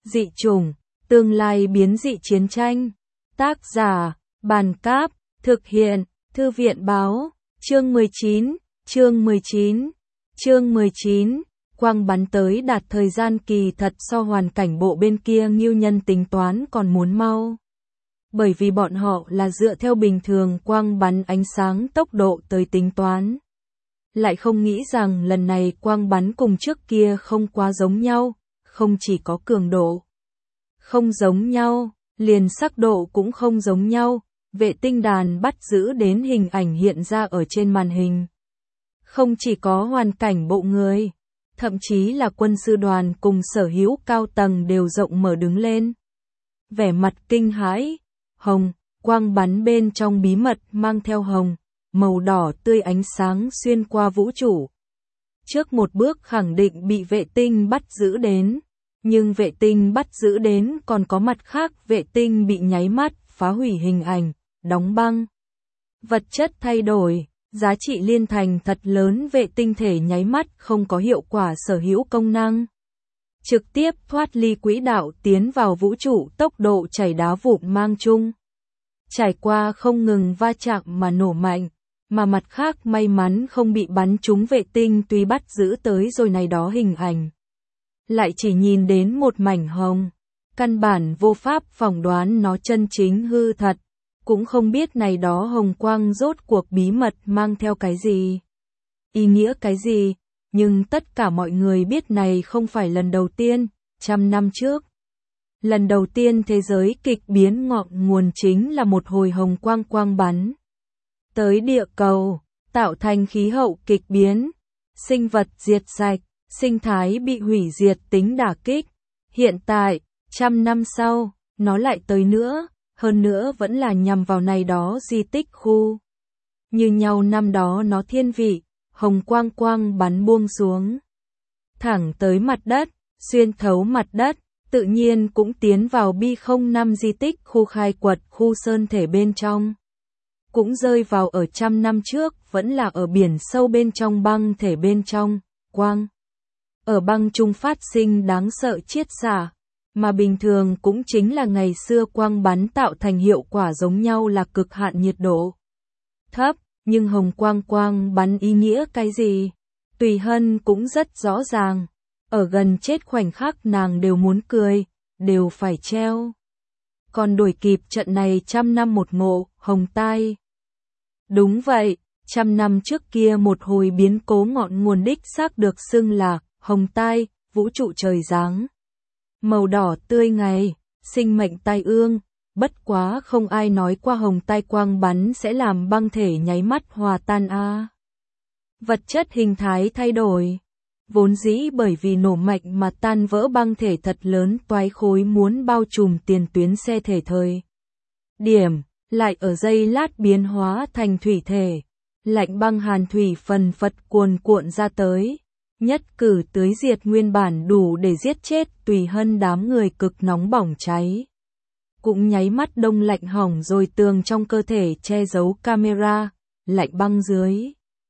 Dị chủng, tương lai biến dị chiến tranh. Tác giả, Bàn Cáp, thực hiện, Thư viện Báo, chương 19, chương 19, quang bắn tới đạt thời gian kỳ thật so hoàn cảnh bộ bên kia Ngưu Nhân tính toán còn muốn mau. Bởi vì bọn họ là dựa theo bình thường quang bắn ánh sáng tốc độ tới tính toán. Lại không nghĩ rằng lần này quang bắn cùng trước kia không quá giống nhau, không chỉ có cường độ không giống nhau, liền sắc độ cũng không giống nhau, vệ tinh đàn bắt giữ đến hình ảnh hiện ra ở trên màn hình. Không chỉ có hoàn cảnh bộ người, thậm chí là quân sư đoàn cùng sở hữu cao tầng đều rộng mở đứng lên. Vẻ mặt kinh hãi, hồng, quang bắn bên trong bí mật mang theo hồng, màu đỏ tươi ánh sáng xuyên qua vũ trụ. Trước một bước khẳng định bị vệ tinh bắt giữ đến, nhưng vệ tinh bắt giữ đến còn có mặt khác, vệ tinh bị nháy mắt phá hủy hình ảnh, đóng băng. Vật chất thay đổi, giá trị liên thành thật lớn, vệ tinh thể nháy mắt không có hiệu quả sở hữu công năng. Trực tiếp thoát ly quỹ đạo tiến vào vũ trụ, tốc độ chảy đá vụn mang chung. Trải qua không ngừng va chạm mà nổ mạnh, mà mặt khác may mắn không bị bắn trúng, vệ tinh tuy bắt giữ tới rồi này đó hình ảnh. Lại chỉ nhìn đến một mảnh hồng, căn bản vô pháp phỏng đoán nó chân chính hư thật, cũng không biết này đó hồng quang rốt cuộc bí mật mang theo cái gì, ý nghĩa cái gì, nhưng tất cả mọi người biết này không phải lần đầu tiên, 100 năm trước. Lần đầu tiên thế giới kịch biến ngọn nguồn chính là một hồi hồng quang bắn tới địa cầu, tạo thành khí hậu kịch biến, sinh vật diệt sạch, sinh thái bị hủy diệt tính đả kích. Hiện tại, 100 năm sau, nó lại tới nữa, hơn nữa vẫn là nhằm vào này đó di tích khu. Như nhau năm đó nó thiên vị, hồng quang bắn buông xuống. Thẳng tới mặt đất, xuyên thấu mặt đất, tự nhiên cũng tiến vào B05 di tích khu khai quật khu sơn thể bên trong. Cũng rơi vào ở 100 năm trước, vẫn là ở biển sâu bên trong băng thể bên trong, quang. Ở băng trung phát sinh đáng sợ chiết xạ, mà bình thường cũng chính là ngày xưa quang bắn tạo thành hiệu quả giống nhau là cực hạn nhiệt độ thấp, nhưng hồng quang bắn ý nghĩa cái gì? Tùy Hân cũng rất rõ ràng, ở gần chết khoảnh khắc nàng đều muốn cười, đều phải treo. Còn đuổi kịp trận này 100 năm một ngộ, hồng tai. Đúng vậy, 100 năm trước kia một hồi biến cố ngọn nguồn đích xác được xưng là hồng tai, vũ trụ trời giáng. Màu đỏ tươi ngày, sinh mệnh tai ương, bất quá không ai nói qua hồng tai quang bắn sẽ làm băng thể nháy mắt hòa tan a. Vật chất hình thái thay đổi. Vốn dĩ bởi vì nổ mạnh mà tan vỡ băng thể thật lớn toái khối muốn bao trùm tiền tuyến xe thể thời điểm, lại ở giây lát biến hóa thành thủy thể. Lạnh băng hàn thủy phần phật cuộn ra tới. Nhất cử tưới diệt nguyên bản đủ để giết chết Tùy Hân đám người cực nóng bỏng cháy. Cũng nháy mắt đông lạnh hỏng rồi tường trong cơ thể che giấu camera, lạnh băng dưới.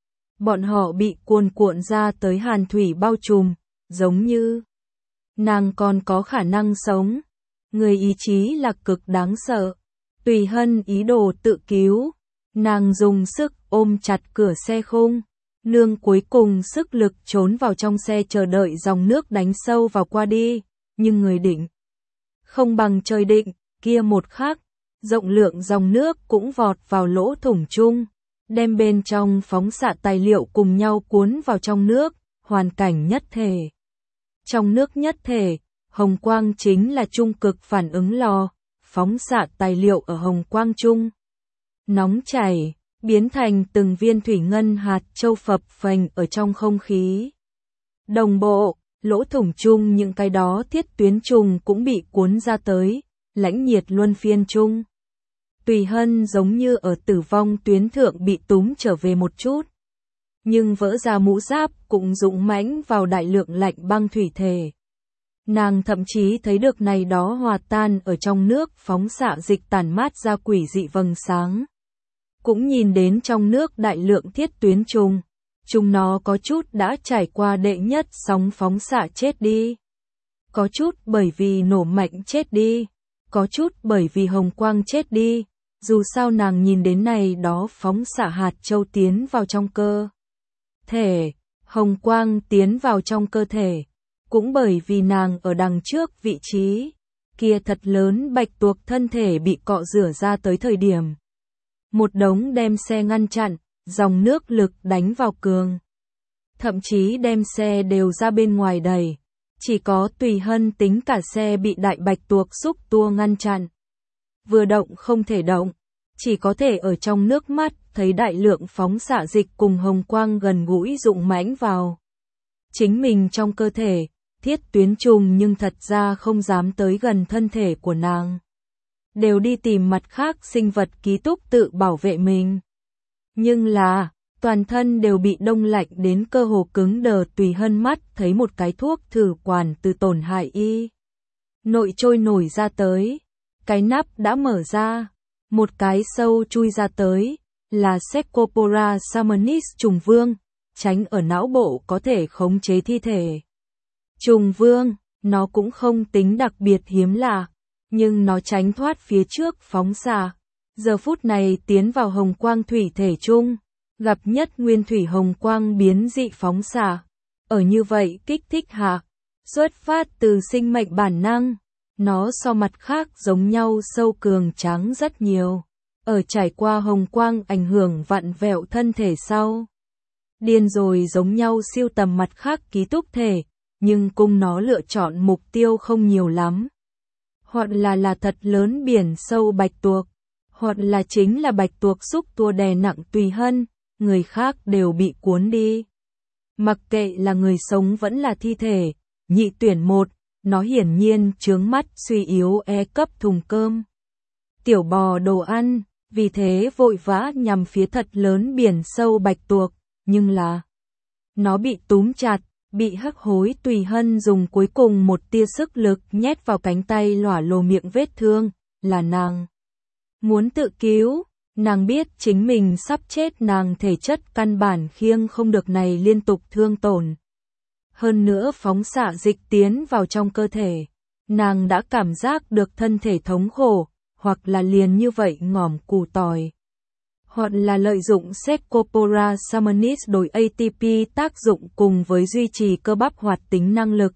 Bọn họ bị cuộn ra tới hàn thủy bao trùm, giống như nàng còn có khả năng sống. Người ý chí là cực đáng sợ. Tùy Hân ý đồ tự cứu, nàng dùng sức ôm chặt cửa xe khung. Nương cuối cùng sức lực trốn vào trong xe chờ đợi dòng nước đánh sâu vào qua đi, nhưng người định không bằng trời định, kia một khắc, rộng lượng dòng nước cũng vọt vào lỗ thủng chung, đem bên trong phóng xạ tài liệu cùng nhau cuốn vào trong nước, hoàn cảnh nhất thể. Trong nước nhất thể, hồng quang chính là trung cực phản ứng lò, phóng xạ tài liệu ở hồng quang chung nóng chảy, biến thành từng viên thủy ngân hạt châu phập phềnh ở trong không khí. Đồng bộ, lỗ thủng chung những cái đó thiết tuyến trùng cũng bị cuốn ra tới, lãnh nhiệt luân phiên chung. Tùy Hân giống như ở tử vong tuyến thượng bị túm trở về một chút. Nhưng vỡ ra mũ giáp cũng dũng mãnh vào đại lượng lạnh băng thủy thể. Nàng thậm chí thấy được này đó hòa tan ở trong nước phóng xạ dịch tản mát ra quỷ dị vầng sáng. Cũng nhìn đến trong nước đại lượng thiết tuyến trùng, chúng nó có chút đã trải qua đệ nhất sóng phóng xạ chết đi. có chút bởi vì nổ mạnh chết đi, có chút bởi vì hồng quang chết đi, dù sao nàng nhìn đến này đó phóng xạ hạt châu tiến vào trong cơ thể, hồng quang tiến vào trong cơ thể, cũng bởi vì nàng ở đằng trước vị trí kia thật lớn bạch tuộc thân thể bị cọ rửa ra tới thời điểm. Một đống đem xe ngăn chặn, dòng nước lực đánh vào cường. Thậm chí đem xe đều ra bên ngoài đẩy. Chỉ có Tùy Hân tính cả xe bị đại bạch tuộc xúc tua ngăn chặn. Vừa động không thể động, chỉ có thể ở trong nước mắt thấy đại lượng phóng xạ dịch cùng hồng quang gần gũi rụng mãnh vào. Chính mình trong cơ thể, thiết tuyến trùng nhưng thật ra không dám tới gần thân thể của nàng. Đều đi tìm mặt khác sinh vật ký túc tự bảo vệ mình. Nhưng là, toàn thân đều bị đông lạnh đến cơ hồ cứng đờ. Tùy Hân mắt thấy một cái thuốc thử quản từ tổn hại y nội trôi nổi ra tới. Cái nắp đã mở ra, một cái sâu chui ra tới, là Cercospora samanis trùng vương, tránh ở não bộ có thể khống chế thi thể. Trùng vương, nó cũng không tính đặc biệt hiếm lạ, nhưng nó tránh thoát phía trước phóng xạ. Giờ phút này tiến vào hồng quang thủy thể chung, gặp nhất nguyên thủy hồng quang biến dị phóng xạ. Ở như vậy kích thích hạ, xuất phát từ sinh mệnh bản năng, nó so mặt khác giống nhau sâu cường tráng rất nhiều. Ở trải qua hồng quang ảnh hưởng vặn vẹo thân thể sau. Điên rồi giống nhau siêu tầm mặt khác ký túc thể, nhưng cung nó lựa chọn mục tiêu không nhiều lắm. Hoặc là thật lớn biển sâu bạch tuộc, hoặc là chính là bạch tuộc xúc tua đè nặng Tùy Hân, người khác đều bị cuốn đi. Mặc kệ là người sống vẫn là thi thể, nhị tuyển một, nó hiển nhiên chướng mắt suy yếu cấp thùng cơm. Tiểu bò đồ ăn, vì thế vội vã nhằm phía thật lớn biển sâu bạch tuộc, nhưng là nó bị túm chặt, bị hắc hối. Tùy Hân dùng cuối cùng một tia sức lực nhét vào cánh tay lỏa lồ miệng vết thương, là nàng muốn tự cứu, nàng biết chính mình sắp chết, nàng thể chất căn bản khiêng không được này liên tục thương tổn. Hơn nữa phóng xạ dịch tiến vào trong cơ thể, nàng đã cảm giác được thân thể thống khổ, hoặc là liền như vậy ngỏm củ tỏi. Hoặc là lợi dụng Cercospora samanis đổi ATP tác dụng cùng với duy trì cơ bắp hoạt tính năng lực.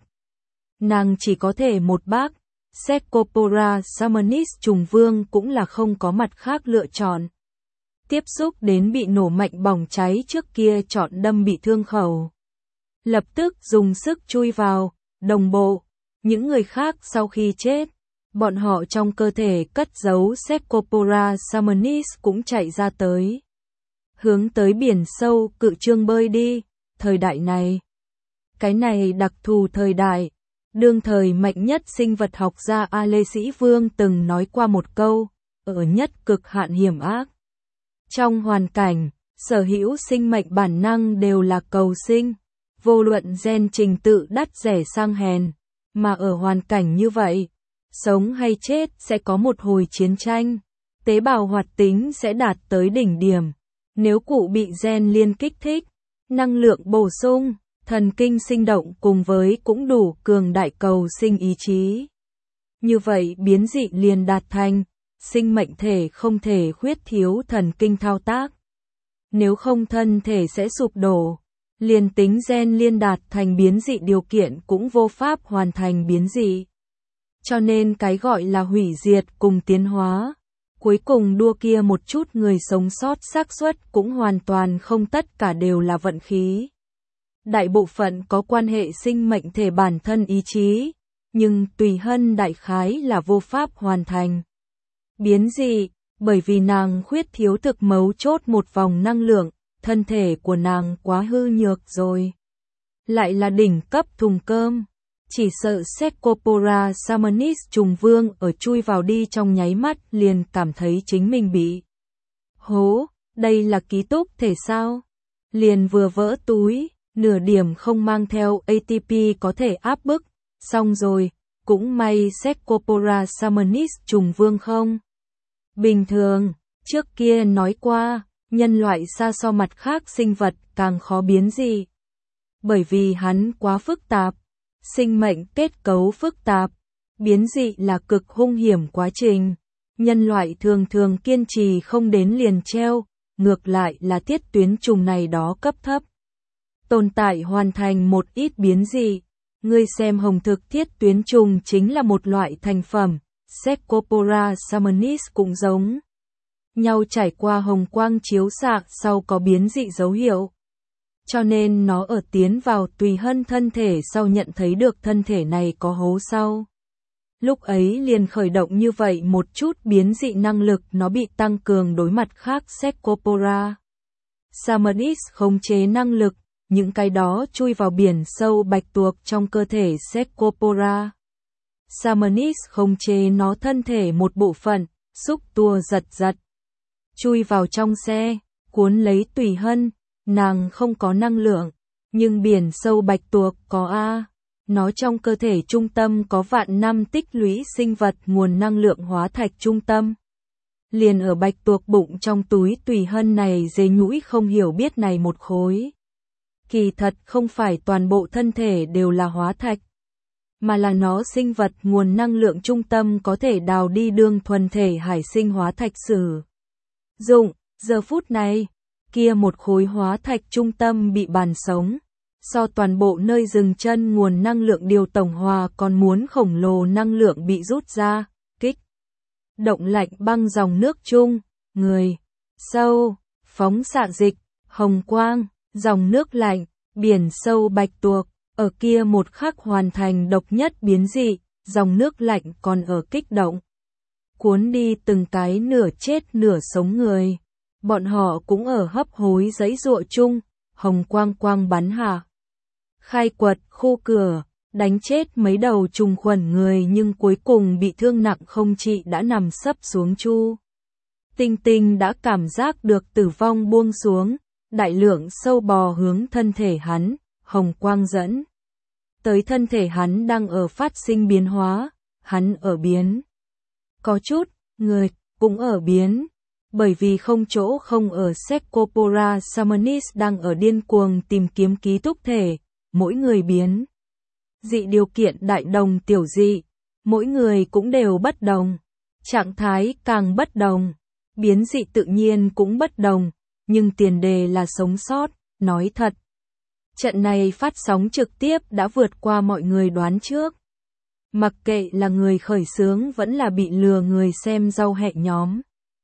Nàng chỉ có thể một bác, Cercospora samanis trùng vương cũng là không có mặt khác lựa chọn. Tiếp xúc đến bị nổ mạnh bỏng cháy trước kia chọn đâm bị thương khẩu. Lập tức dùng sức chui vào, đồng bộ. Những người khác sau khi chết, bọn họ trong cơ thể cất giấu Cercospora samanis cũng chạy ra tới. Hướng tới biển sâu cự trương bơi đi, thời đại này. Cái này đặc thù thời đại, đương thời mạnh nhất sinh vật học gia A Lê Sĩ Vương từng nói qua một câu, ở nhất cực hạn hiểm ác. Trong hoàn cảnh, sở hữu sinh mệnh bản năng đều là cầu sinh, vô luận gen trình tự đắt rẻ sang hèn, mà ở hoàn cảnh như vậy, sống hay chết sẽ có một hồi chiến tranh, tế bào hoạt tính sẽ đạt tới đỉnh điểm. Nếu cụ bị gen liên kích thích, năng lượng bổ sung, thần kinh sinh động cùng với cũng đủ cường đại cầu sinh ý chí. Như vậy biến dị liền đạt thành, sinh mệnh thể không thể khuyết thiếu thần kinh thao tác. Nếu không thân thể sẽ sụp đổ, liền tính gen liên đạt thành biến dị điều kiện cũng vô pháp hoàn thành biến dị. Cho nên cái gọi là hủy diệt cùng tiến hóa, cuối cùng đua kia một chút người sống sót xác suất cũng hoàn toàn không, tất cả đều là vận khí. Đại bộ phận có quan hệ sinh mệnh thể bản thân ý chí, nhưng Tùy Hân đại khái là vô pháp hoàn thành. Biến dị, bởi vì nàng khuyết thiếu thực mấu chốt một vòng năng lượng, thân thể của nàng quá hư nhược rồi. Lại là đỉnh cấp thùng cơm, chỉ sợ Cercospora samanis trùng vương ở chui vào đi trong nháy mắt liền cảm thấy chính mình bị hố, đây là ký túc thể sao? Liền vừa vỡ túi, nửa điểm không mang theo ATP có thể áp bức, xong rồi, cũng may Cercospora samanis trùng vương không. Bình thường, trước kia nói qua, nhân loại xa so mặt khác sinh vật càng khó biến dị. Bởi vì hắn quá phức tạp, Sinh mệnh kết cấu phức tạp, biến dị là cực hung hiểm quá trình. Nhân loại thường thường kiên trì không đến liền treo, ngược lại là tiết tuyến trùng này đó cấp thấp. Tồn tại hoàn thành một ít biến dị. Ngươi xem hồng thực tiết tuyến trùng chính là một loại thành phẩm, Cercospora samanis cũng giống nhau trải qua hồng quang chiếu xạ sau có biến dị dấu hiệu. Cho nên nó ở tiến vào tùy hân thân thể sau nhận thấy được thân thể này có hố sau. Lúc ấy liền khởi động như vậy một chút biến dị năng lực nó bị tăng cường đối mặt khác Cercospora samanis khống chế năng lực, những cái đó chui vào biển sâu bạch tuộc trong cơ thể Cercospora samanis khống chế nó thân thể một bộ phận, xúc tua giật giật. Chui vào trong xe, cuốn lấy tùy hân, nàng không có năng lượng, nhưng biển sâu bạch tuộc có a. Nó trong cơ thể trung tâm có vạn năm tích lũy sinh vật nguồn năng lượng hóa thạch trung tâm. Liền ở bạch tuộc bụng trong túi tùy hân này dế nhũi không hiểu biết này một khối. Kỳ thật không phải toàn bộ thân thể đều là hóa thạch, mà là nó sinh vật nguồn năng lượng trung tâm có thể đào đi đương thuần thể hải sinh hóa thạch sử dụng. Giờ phút này, kia một khối hóa thạch trung tâm bị bàn sống. So toàn bộ nơi dừng chân nguồn năng lượng điều tổng hòa còn muốn khổng lồ năng lượng bị rút ra, kích động lạnh băng dòng nước chung, người, sâu, phóng xạ dịch, hồng quang, dòng nước lạnh, biển sâu bạch tuộc, ở kia một khắc hoàn thành độc nhất biến dị, dòng nước lạnh còn ở kích động. Cuốn đi từng cái nửa chết nửa sống người, bọn họ cũng ở hấp hối giãy giụa chung, hồng quang quang bắn hạ. Khai quật khu cửa, đánh chết mấy đầu trùng khuẩn người nhưng cuối cùng bị thương nặng không trị đã nằm sấp xuống chu. Tinh Tinh đã cảm giác được tử vong buông xuống, đại lượng sâu bò hướng thân thể hắn, hồng quang dẫn. Tới thân thể hắn đang ở phát sinh biến hóa, hắn ở biến. Có chút, người, cũng ở biến. Bởi vì không chỗ không ở Cercospora samanis đang ở điên cuồng tìm kiếm ký túc thể. Mỗi người biến dị điều kiện đại đồng tiểu dị, mỗi người cũng đều bất đồng, trạng thái càng bất đồng, biến dị tự nhiên cũng bất đồng, nhưng tiền đề là sống sót, nói thật. Trận này phát sóng trực tiếp đã vượt qua mọi người đoán trước. Mặc kệ là người khởi xướng vẫn là bị lừa người xem rau hẹ nhóm.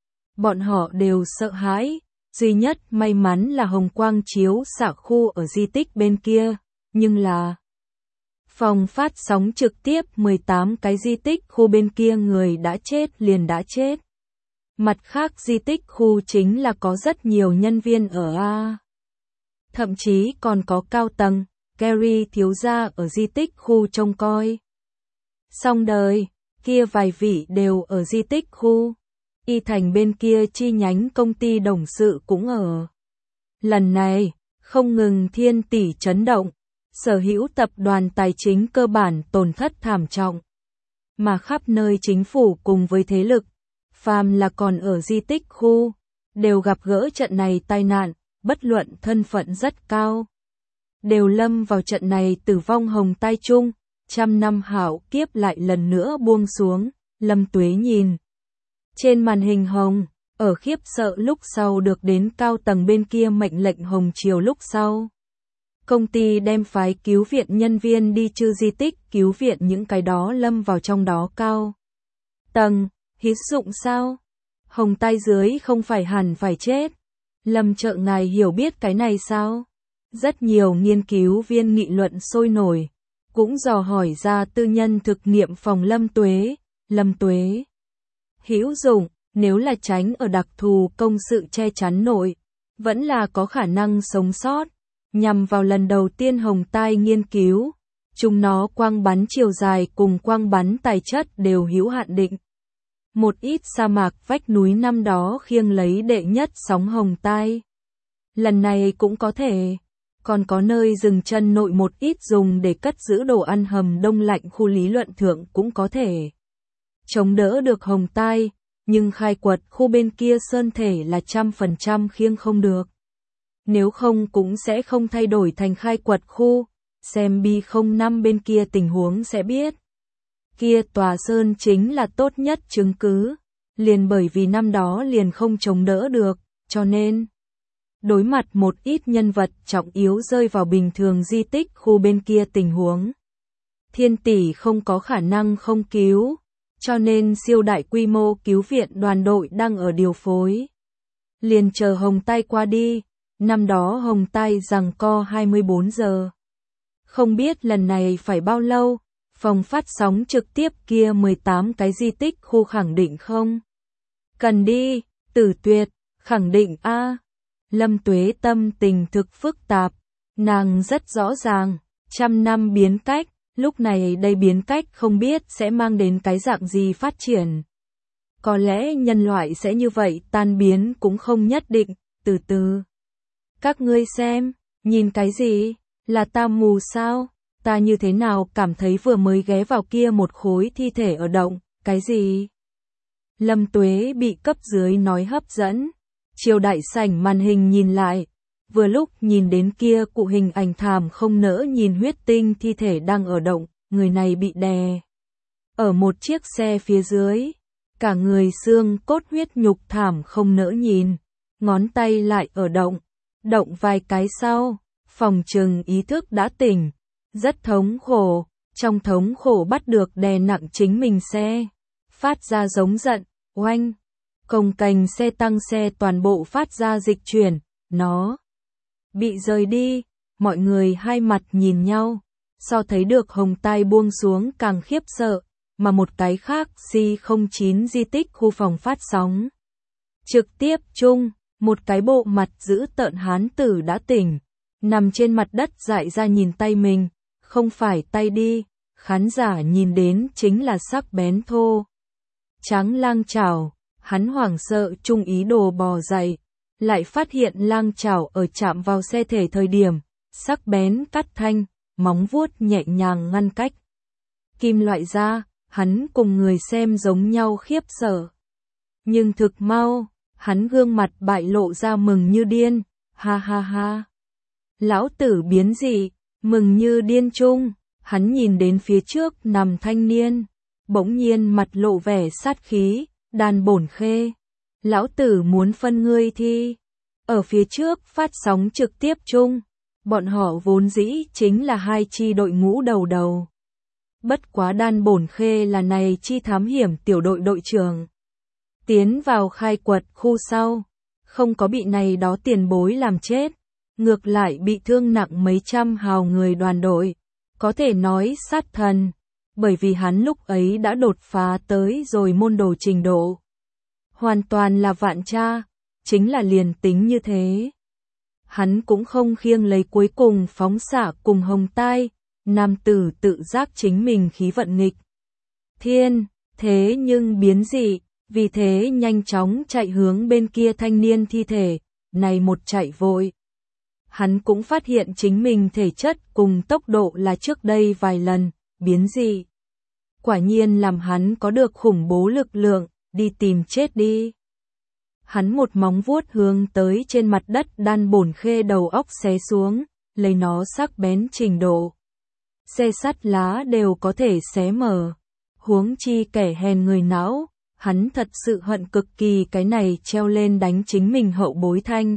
Bọn họ đều sợ hãi, duy nhất may mắn là hồng quang chiếu xạ khu ở di tích bên kia. Nhưng là phòng phát sóng trực tiếp 18 cái di tích khu bên kia người đã chết liền đã chết. Mặt khác di tích khu chính là có rất nhiều nhân viên ở A. Thậm chí còn có cao tầng, Gary thiếu gia ở di tích khu trông coi. Xong đời, kia vài vị đều ở di tích khu. Y Thành bên kia chi nhánh công ty đồng sự cũng ở. Lần này, không ngừng thiên tỷ chấn động. Sở hữu tập đoàn tài chính cơ bản tổn thất thảm trọng. Mà khắp nơi chính phủ cùng với thế lực, phàm là còn ở di tích khu, đều gặp gỡ trận này tai nạn, bất luận thân phận rất cao. Đều lâm vào trận này tử vong hồng tai chung, trăm năm hảo kiếp lại lần nữa buông xuống, Lâm Tuế nhìn. Trên màn hình hồng, ở khiếp sợ lúc sau được đến cao tầng bên kia mệnh lệnh hồng chiều lúc sau. Công ty đem phái cứu viện nhân viên đi chư di tích cứu viện những cái đó lâm vào trong đó cao tầng, hữu dụng sao? Hồng tai dưới không phải hẳn phải chết. Lâm Trợ ngài hiểu biết cái này sao? Rất nhiều nghiên cứu viên nghị luận sôi nổi, cũng dò hỏi ra tư nhân thực nghiệm phòng Lâm Tuế. Lâm Tuế hữu dụng, nếu là tránh ở đặc thù công sự che chắn nội, vẫn là có khả năng sống sót. Nhằm vào lần đầu tiên hồng tai nghiên cứu, chúng nó quang bắn chiều dài cùng quang bắn tài chất đều hữu hạn định. Một ít sa mạc vách núi năm đó khiêng lấy đệ nhất sóng hồng tai. Lần này cũng có thể, còn có nơi dừng chân nội một ít dùng để cất giữ đồ ăn hầm đông lạnh khu lý luận thượng cũng có thể chống đỡ được hồng tai, nhưng khai quật khu bên kia sơn thể là 100% khiêng không được. Nếu không cũng sẽ không thay đổi thành khai quật khu, xem B05 bên kia tình huống sẽ biết. Kia tòa sơn chính là tốt nhất chứng cứ, liền bởi vì năm đó liền không chống đỡ được, cho nên đối mặt một ít nhân vật trọng yếu rơi vào bình thường di tích khu bên kia tình huống. Thiên tỷ không có khả năng không cứu, cho nên siêu đại quy mô cứu viện đoàn đội đang ở điều phối. Liền chờ Hồng Tai qua đi, năm đó Hồng Tai giằng co 24 giờ. Không biết lần này phải bao lâu, phòng phát sóng trực tiếp kia 18 cái di tích khu khẳng định không? Cần đi, Tử Tuyệt, khẳng định a. Lâm Tuế tâm tình thực phức tạp, nàng rất rõ ràng, 100 năm biến cách, lúc này đây biến cách không biết sẽ mang đến cái dạng gì phát triển. Có lẽ nhân loại sẽ như vậy tan biến cũng không nhất định, từ từ. Các ngươi xem, nhìn cái gì, là ta mù sao, ta như thế nào cảm thấy vừa mới ghé vào kia một khối thi thể ở động, cái gì? Lâm Tuế bị cấp dưới nói hấp dẫn, chiều đại sảnh màn hình nhìn lại, vừa lúc nhìn đến kia cụ hình ảnh thảm không nỡ nhìn huyết tinh thi thể đang ở động, người này bị đè ở một chiếc xe phía dưới, cả người xương cốt huyết nhục thảm không nỡ nhìn, ngón tay lại ở động vài cái sau, phòng trừng ý thức đã tỉnh, rất thống khổ, trong thống khổ bắt được đè nặng chính mình xe, phát ra giống giận, oanh, cồng cành xe tăng xe toàn bộ phát ra dịch chuyển, nó bị rời đi, mọi người hai mặt nhìn nhau, so thấy được Hồng Tai buông xuống càng khiếp sợ, mà một cái khác C09 di tích khu phòng phát sóng. Trực tiếp chung, một cái bộ mặt dữ tợn hán tử đã tỉnh, nằm trên mặt đất dại ra nhìn tay mình, không phải tay đi, khán giả nhìn đến chính là sắc bén thô. Trắng lang chảo, hắn hoảng sợ chung ý đồ bò dậy, lại phát hiện lang chảo ở chạm vào xe thể thời điểm, sắc bén cắt thanh, móng vuốt nhẹ nhàng ngăn cách. Kim loại ra, hắn cùng người xem giống nhau khiếp sợ. Nhưng thực mau, hắn gương mặt bại lộ ra mừng như điên, ha ha ha. Lão tử biến dị, mừng như điên chung, hắn nhìn đến phía trước nằm thanh niên, bỗng nhiên mặt lộ vẻ sát khí, Đan Bổn Khê. Lão tử muốn phân ngươi thi. Ở phía trước phát sóng trực tiếp chung, bọn họ vốn dĩ chính là hai chi đội ngũ đầu. Bất quá Đan Bổn Khê là này chi thám hiểm tiểu đội đội trưởng. Tiến vào khai quật khu sau, không có bị này đó tiền bối làm chết, ngược lại bị thương nặng mấy trăm hào người đoàn đội, có thể nói sát thần, bởi vì hắn lúc ấy đã đột phá tới rồi môn đồ trình độ. Hoàn toàn là vạn tra, chính là liền tính như thế. Hắn cũng không khiêng lấy cuối cùng phóng xạ cùng Hồng Tai, nam tử tự giác chính mình khí vận nghịch thiên, thế nhưng biến dị, vì thế nhanh chóng chạy hướng bên kia thanh niên thi thể, này một chạy vội. Hắn cũng phát hiện chính mình thể chất cùng tốc độ là trước đây vài lần, biến dị. Quả nhiên làm hắn có được khủng bố lực lượng, đi tìm chết đi. Hắn một móng vuốt hướng tới trên mặt đất Đan Bổn Khê đầu óc xé xuống, lấy nó sắc bén trình độ. Xe sắt lá đều có thể xé mở. Huống chi kẻ hèn người não, hắn thật sự hận cực kỳ cái này treo lên đánh chính mình hậu bối thanh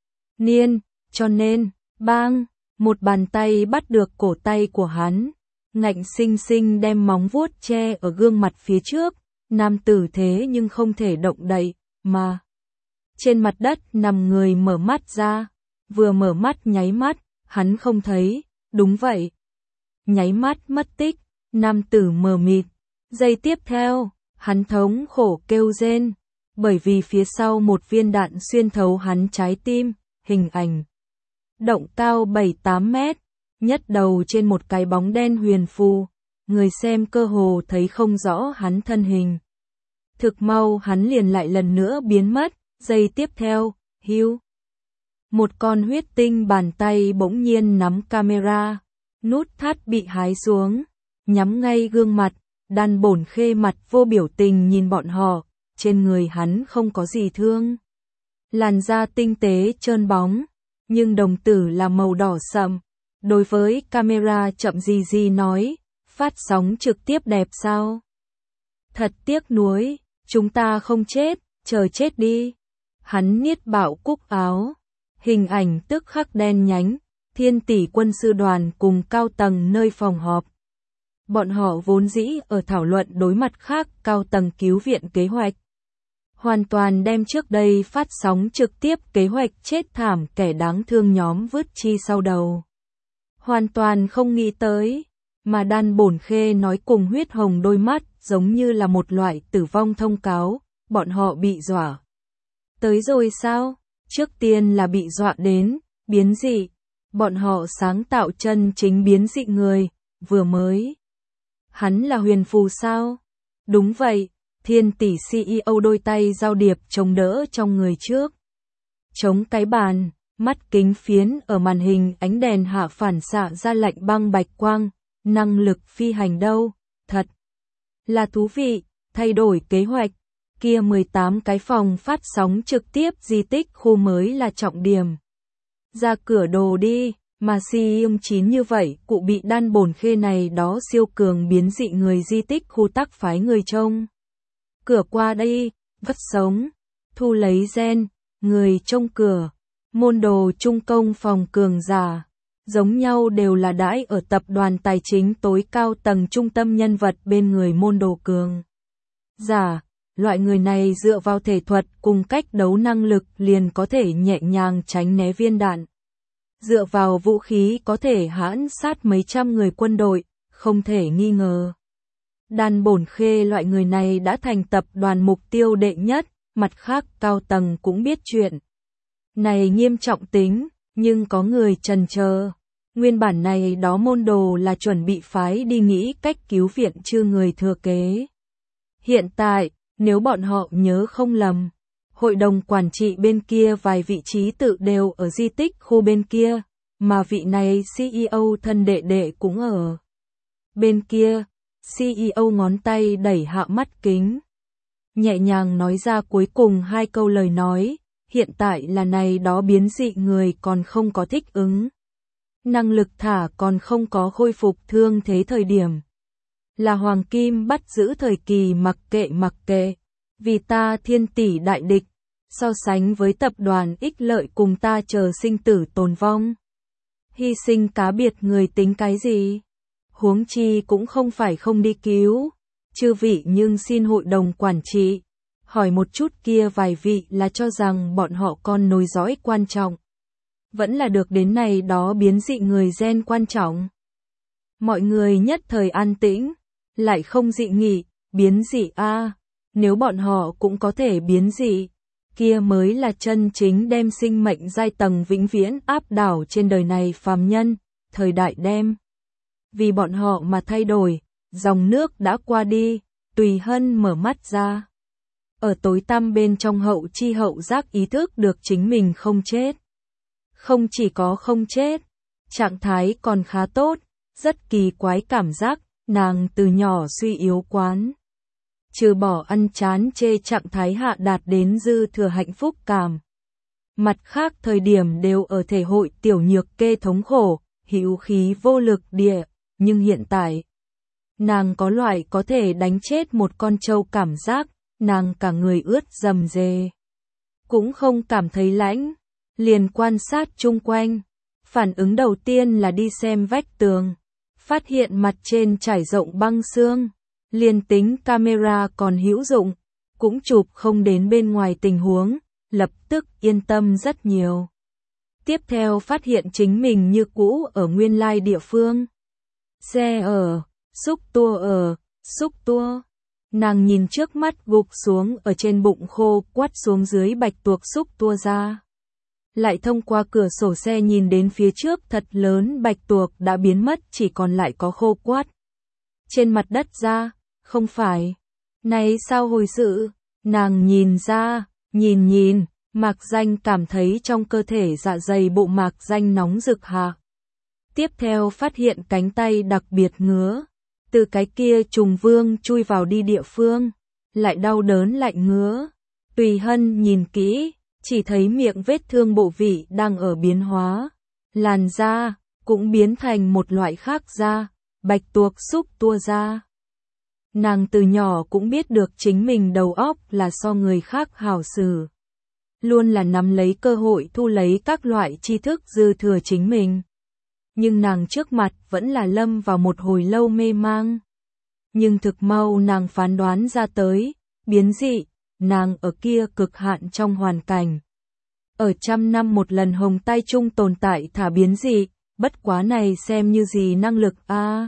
niên, cho nên, bang, một bàn tay bắt được cổ tay của hắn, ngạnh sinh sinh đem móng vuốt che ở gương mặt phía trước, nam tử thế nhưng không thể động đậy, mà trên mặt đất nằm người mở mắt ra, vừa mở mắt nháy mắt, hắn không thấy, đúng vậy. Nháy mắt mất tích, nam tử mờ mịt, giây tiếp theo, hắn thống khổ kêu rên, bởi vì phía sau một viên đạn xuyên thấu hắn trái tim, hình ảnh. Động cao 7-8 mét, nhất đầu trên một cái bóng đen huyền phù, người xem cơ hồ thấy không rõ hắn thân hình. Thực mau hắn liền lại lần nữa biến mất, giây tiếp theo, hưu. Một con huyết tinh bàn tay bỗng nhiên nắm camera, nút thắt bị hái xuống, nhắm ngay gương mặt, Đan Bổn Khê mặt vô biểu tình nhìn bọn họ, trên người hắn không có gì thương. Làn da tinh tế trơn bóng, nhưng đồng tử là màu đỏ sậm, Đối với camera chậm gì nói, phát sóng trực tiếp đẹp sao? Thật tiếc nuối, chúng ta không chết, chờ chết đi. Hắn niết bạo cúc áo, hình ảnh tức khắc đen nhánh, Thiên tỷ quân sư đoàn cùng cao tầng nơi phòng họp. Bọn họ vốn dĩ ở thảo luận đối mặt khác cao tầng cứu viện kế hoạch. Hoàn toàn đem trước đây phát sóng trực tiếp kế hoạch chết thảm kẻ đáng thương nhóm vứt chi sau đầu. Hoàn toàn không nghĩ tới, mà Đan Bổn Khê nói cùng huyết hồng đôi mắt giống như là một loại tử vong thông cáo, bọn họ bị dọa. Tới rồi sao? Trước tiên là bị dọa đến, biến dị. Bọn họ sáng tạo chân chính biến dị người, vừa mới. Hắn là huyền phù sao? Đúng vậy, Thiên tỷ CEO đôi tay giao điệp chống đỡ trong người trước. Chống cái bàn, mắt kính phiến ở màn hình ánh đèn hạ phản xạ ra lạnh băng bạch quang, năng lực phi hành đâu, thật là thú vị, thay đổi kế hoạch, kia 18 cái phòng phát sóng trực tiếp di tích khu mới là trọng điểm. Ra cửa đồ đi, mà Siêu 9 như vậy, cụ bị Đan Bổn Khê này đó siêu cường biến dị người di tích khu tác phái người trông. Cửa qua đây, vất sống, thu lấy gen, người trông cửa, môn đồ trung công phòng cường giả, giống nhau đều là đãi ở tập đoàn tài chính tối cao tầng trung tâm nhân vật bên người môn đồ cường giả. Loại người này dựa vào thể thuật cùng cách đấu năng lực liền có thể nhẹ nhàng tránh né viên đạn. Dựa vào vũ khí có thể hãn sát mấy trăm người quân đội, không thể nghi ngờ. Đan Bổn Khê loại người này đã thành tập đoàn mục tiêu đệ nhất, mặt khác cao tầng cũng biết chuyện này nghiêm trọng tính, nhưng có người chần chờ. Nguyên bản này đó môn đồ là chuẩn bị phái đi nghĩ cách cứu viện chư người thừa kế. Hiện tại, nếu bọn họ nhớ không lầm, hội đồng quản trị bên kia vài vị trí tự đều ở di tích khu bên kia, mà vị này CEO thân đệ đệ cũng ở bên kia. CEO ngón tay đẩy hạ mắt kính, nhẹ nhàng nói ra cuối cùng hai câu lời nói, hiện tại là này đó biến dị người còn không có thích ứng. Năng lực thả còn không có khôi phục thương thế thời điểm. Là hoàng kim bắt giữ thời kỳ mặc kệ, vì ta thiên tỷ đại địch, so sánh với tập đoàn ích lợi cùng ta chờ sinh tử tồn vong. Hy sinh cá biệt người tính cái gì? Huống chi cũng không phải không đi cứu. Chư vị nhưng xin hội đồng quản trị, hỏi một chút kia vài vị là cho rằng bọn họ con nối dõi quan trọng. Vẫn là được đến này đó biến dị người gen quan trọng. Mọi người nhất thời an tĩnh, lại không dị nghị, biến dị a, nếu bọn họ cũng có thể biến dị, kia mới là chân chính đem sinh mệnh giai tầng vĩnh viễn áp đảo trên đời này phàm nhân, thời đại đem. Vì bọn họ mà thay đổi, dòng nước đã qua đi, Tùy Hân mở mắt ra. Ở tối tăm bên trong hậu chi hậu giác ý thức được chính mình không chết. Không chỉ có không chết, trạng thái còn khá tốt, rất kỳ quái cảm giác, nàng từ nhỏ suy yếu quán. Trừ bỏ ăn chán chê trạng thái hạ đạt đến dư thừa hạnh phúc cảm. Mặt khác thời điểm đều ở thể hội tiểu nhược kê thống khổ, hữu khí vô lực địa, nhưng hiện tại, nàng có loại có thể đánh chết một con trâu cảm giác, nàng cả người ướt rầm rề. Cũng không cảm thấy lãnh, liền quan sát chung quanh. Phản ứng đầu tiên là đi xem vách tường, phát hiện mặt trên trải rộng băng xương, liền tính camera còn hữu dụng, cũng chụp không đến bên ngoài tình huống, lập tức yên tâm rất nhiều. Tiếp theo phát hiện chính mình như cũ ở nguyên lai địa phương. Xe ở, xúc tua. Nàng nhìn trước mắt gục xuống ở trên bụng khô quắt xuống dưới bạch tuộc xúc tua ra. Lại thông qua cửa sổ xe nhìn đến phía trước thật lớn bạch tuộc đã biến mất chỉ còn lại có khô quắt. Trên mặt đất ra, không phải. Này sao hồi sự? Nàng nhìn ra, nhìn, mạc danh cảm thấy trong cơ thể dạ dày bộ mạc danh nóng rực hạ. Tiếp theo phát hiện cánh tay đặc biệt ngứa. Từ cái kia trùng vương chui vào đi địa phương, lại đau đớn lạnh ngứa. Tùy Hân nhìn kỹ, chỉ thấy miệng vết thương bộ vị đang ở biến hóa. Làn da, cũng biến thành một loại khác da, bạch tuộc xúc tua da. Nàng từ nhỏ cũng biết được chính mình đầu óc là so người khác hảo xử. Luôn là nắm lấy cơ hội thu lấy các loại tri thức dư thừa chính mình. Nhưng nàng trước mặt vẫn là lâm vào một hồi lâu mê mang. Nhưng thực mau nàng phán đoán ra tới, biến dị, nàng ở kia cực hạn trong hoàn cảnh. Ở 100 năm một lần hồng tai chung tồn tại thả biến dị, bất quá này xem như gì năng lực a.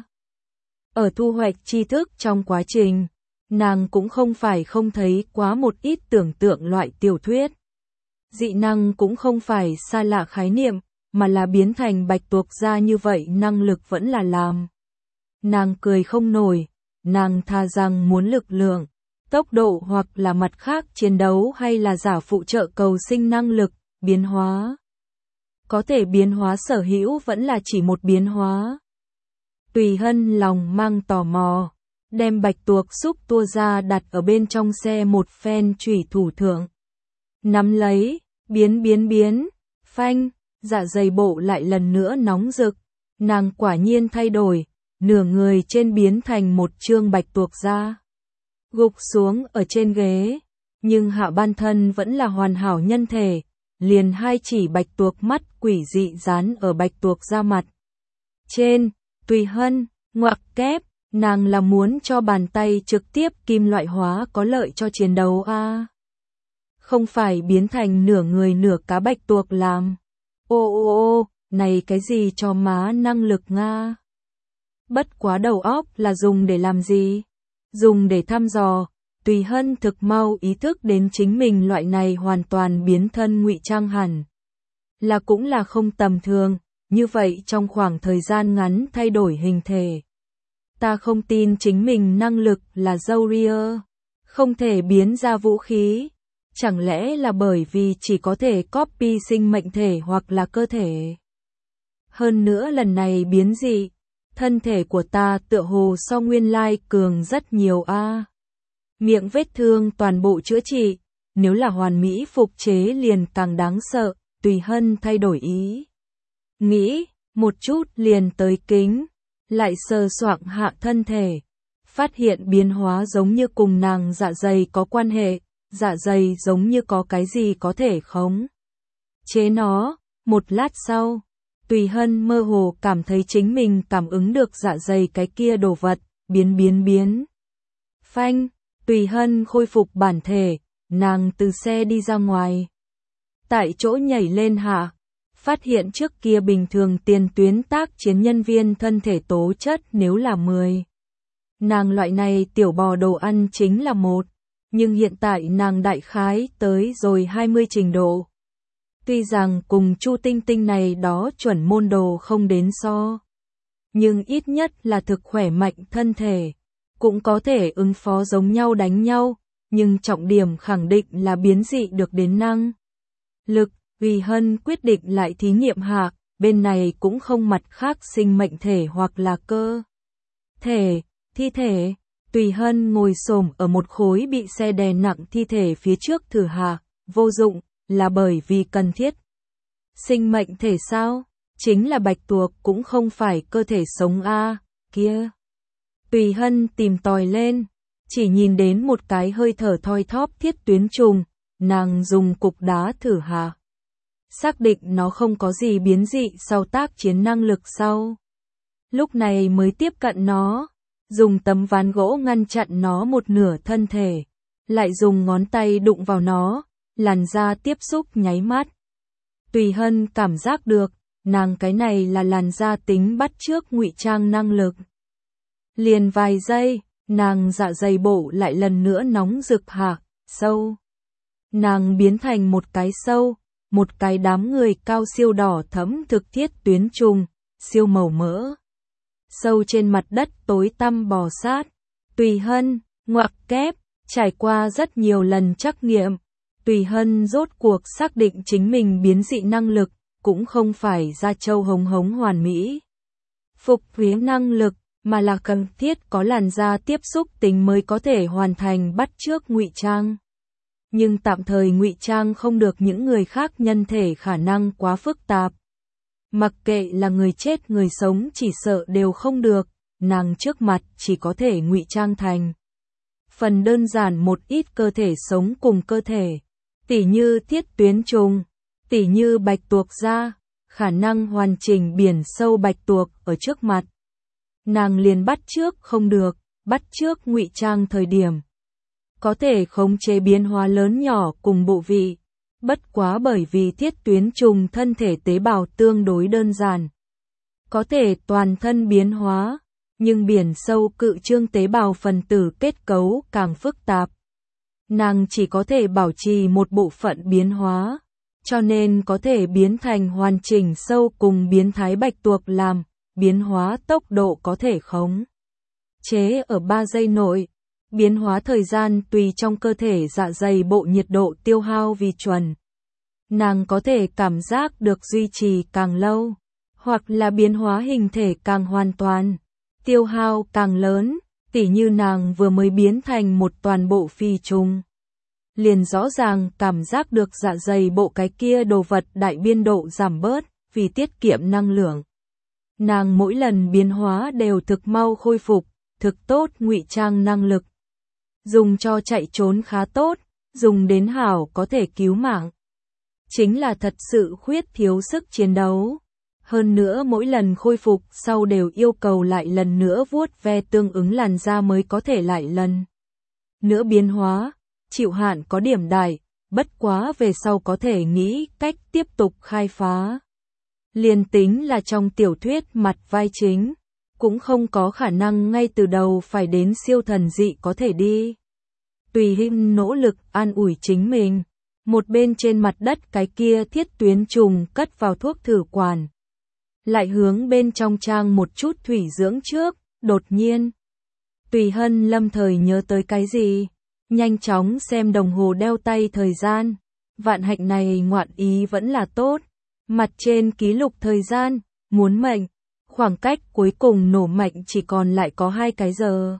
Ở thu hoạch tri thức trong quá trình, nàng cũng không phải không thấy quá một ít tưởng tượng loại tiểu thuyết. Dị năng cũng không phải xa lạ khái niệm, mà là biến thành bạch tuộc ra như vậy năng lực vẫn là làm. Nàng cười không nổi, nàng thà rằng muốn lực lượng, tốc độ hoặc là mặt khác chiến đấu hay là giả phụ trợ cầu sinh năng lực, biến hóa. Có thể biến hóa sở hữu vẫn là chỉ một biến hóa. Tùy Hân lòng mang tò mò, đem bạch tuộc xúc tua ra đặt ở bên trong xe một phen chủy thủ thượng. Nắm lấy, biến, phanh, dạ dày bộ lại lần nữa nóng rực, nàng quả nhiên thay đổi, nửa người trên biến thành một trương bạch tuộc da. Gục xuống ở trên ghế, nhưng hạ ban thân vẫn là hoàn hảo nhân thể, liền hai chỉ bạch tuộc mắt quỷ dị dán ở bạch tuộc da mặt. Trên, Tùy Hân, ngoặc kép, nàng là muốn cho bàn tay trực tiếp kim loại hóa có lợi cho chiến đấu a. Không phải biến thành nửa người nửa cá bạch tuộc làm. Ô, này cái gì cho má năng lực Nga. Bất quá đầu óc là dùng để làm gì? Dùng để thăm dò. Tùy Hân thực mau ý thức đến chính mình loại này hoàn toàn biến thân ngụy trang hẳn. Là cũng là không tầm thường, như vậy trong khoảng thời gian ngắn thay đổi hình thể. Ta không tin chính mình năng lực là dâu ria, không thể biến ra vũ khí. Chẳng lẽ là bởi vì chỉ có thể copy sinh mệnh thể hoặc là cơ thể? Hơn nữa lần này biến dị, thân thể của ta tựa hồ so nguyên lai cường rất nhiều a. Miệng vết thương toàn bộ chữa trị, nếu là hoàn mỹ phục chế liền càng đáng sợ. Tùy Hân thay đổi ý nghĩ, một chút liền tới kính, lại sờ soạng hạ thân thể, phát hiện biến hóa giống như cùng nàng dạ dày có quan hệ, dạ dày giống như có cái gì có thể khống chế nó. Một lát sau, Tùy Hân mơ hồ cảm thấy chính mình cảm ứng được dạ dày cái kia đồ vật, biến. Phanh, Tùy Hân khôi phục bản thể, nàng từ xe đi ra ngoài. Tại chỗ nhảy lên hạ, phát hiện trước kia bình thường tiền tuyến tác chiến nhân viên thân thể tố chất nếu là 10. Nàng loại này tiểu bò đồ ăn chính là 1, nhưng hiện tại nàng đại khái tới rồi 20 trình độ. Tuy rằng cùng Chu Tinh Tinh này đó chuẩn môn đồ không đến so, nhưng ít nhất là thực khỏe mạnh thân thể, cũng có thể ứng phó giống nhau đánh nhau, nhưng trọng điểm khẳng định là biến dị được đến năng lực. Vì Hân quyết định lại thí nghiệm hạ, bên này cũng không mặt khác sinh mệnh thể hoặc là cơ thể, thi thể. Tùy Hân ngồi xổm ở một khối bị xe đè nặng thi thể phía trước thử hạ, vô dụng, là bởi vì cần thiết. Sinh mệnh thể sao? Chính là bạch tuộc cũng không phải cơ thể sống a, kia. Tùy Hân tìm tòi lên, chỉ nhìn đến một cái hơi thở thoi thóp thiết tuyến trùng, nàng dùng cục đá thử hạ. Xác định nó không có gì biến dị sau tác chiến năng lực sau. Lúc này mới tiếp cận nó, dùng tấm ván gỗ ngăn chặn nó một nửa thân thể, lại dùng ngón tay đụng vào nó, làn da tiếp xúc nháy mắt. Tùy Hân cảm giác được, nàng cái này là làn da tính bắt chước ngụy trang năng lực. Liền vài giây, nàng dạ dày bộ lại lần nữa nóng rực hạ, sâu. Nàng biến thành một cái sâu, một cái đám người cao siêu đỏ thẫm thực thiết tuyến trùng, siêu màu mỡ. Sâu trên mặt đất tối tăm bò sát. Tùy Hân, ngoặc kép, trải qua rất nhiều lần trắc nghiệm. Tùy Hân rốt cuộc xác định chính mình biến dị năng lực, cũng không phải da trâu hống hoàn mỹ. Phục phía năng lực, mà là cần thiết có làn da tiếp xúc tính mới có thể hoàn thành bắt chước ngụy trang. Nhưng tạm thời ngụy trang không được những người khác nhân thể khả năng quá phức tạp. Mặc kệ là người chết người sống chỉ sợ đều không được, nàng trước mặt chỉ có thể ngụy trang thành phần đơn giản một ít cơ thể sống cùng cơ thể, tỉ như thiết tuyến trùng, tỉ như bạch tuộc gia, khả năng hoàn chỉnh biển sâu bạch tuộc ở trước mặt. Nàng liền bắt chước không được, bắt chước ngụy trang thời điểm. Có thể khống chế biến hóa lớn nhỏ cùng bộ vị, bất quá bởi vì thiết tuyến trùng thân thể tế bào tương đối đơn giản. Có thể toàn thân biến hóa, nhưng biển sâu cự trương tế bào phần tử kết cấu càng phức tạp. Nàng chỉ có thể bảo trì một bộ phận biến hóa, cho nên có thể biến thành hoàn chỉnh sâu cùng biến thái bạch tuộc làm, biến hóa tốc độ có thể khống chế ở 3 giây nội, biến hóa thời gian tùy trong cơ thể dạ dày bộ nhiệt độ tiêu hao vì chuẩn. Nàng có thể cảm giác được duy trì càng lâu, hoặc là biến hóa hình thể càng hoàn toàn, tiêu hao càng lớn, tỉ như nàng vừa mới biến thành một toàn bộ phi trùng. Liền rõ ràng cảm giác được dạ dày bộ cái kia đồ vật đại biên độ giảm bớt, vì tiết kiệm năng lượng. Nàng mỗi lần biến hóa đều thực mau khôi phục, thực tốt ngụy trang năng lực. Dùng cho chạy trốn khá tốt, dùng đến hảo có thể cứu mạng. Chính là thật sự khuyết thiếu sức chiến đấu. Hơn nữa mỗi lần khôi phục sau đều yêu cầu lại lần nữa vuốt ve tương ứng làn da mới có thể lại lần nữa biến hóa. Chịu hạn có điểm đại, bất quá về sau có thể nghĩ cách tiếp tục khai phá. Liền tính là trong tiểu thuyết mặt vai chính, cũng không có khả năng ngay từ đầu phải đến siêu thần dị có thể đi. Tùy hình nỗ lực an ủi chính mình, một bên trên mặt đất cái kia thiết tuyến trùng cất vào thuốc thử quản. Lại hướng bên trong trang một chút thủy dưỡng trước, đột nhiên. Tùy Hân lâm thời nhớ tới cái gì? Nhanh chóng xem đồng hồ đeo tay thời gian, vạn hạnh này ngoạn ý vẫn là tốt, mặt trên ký lục thời gian, muốn mệnh, khoảng cách cuối cùng nổ mạnh chỉ còn lại có 2 cái giờ.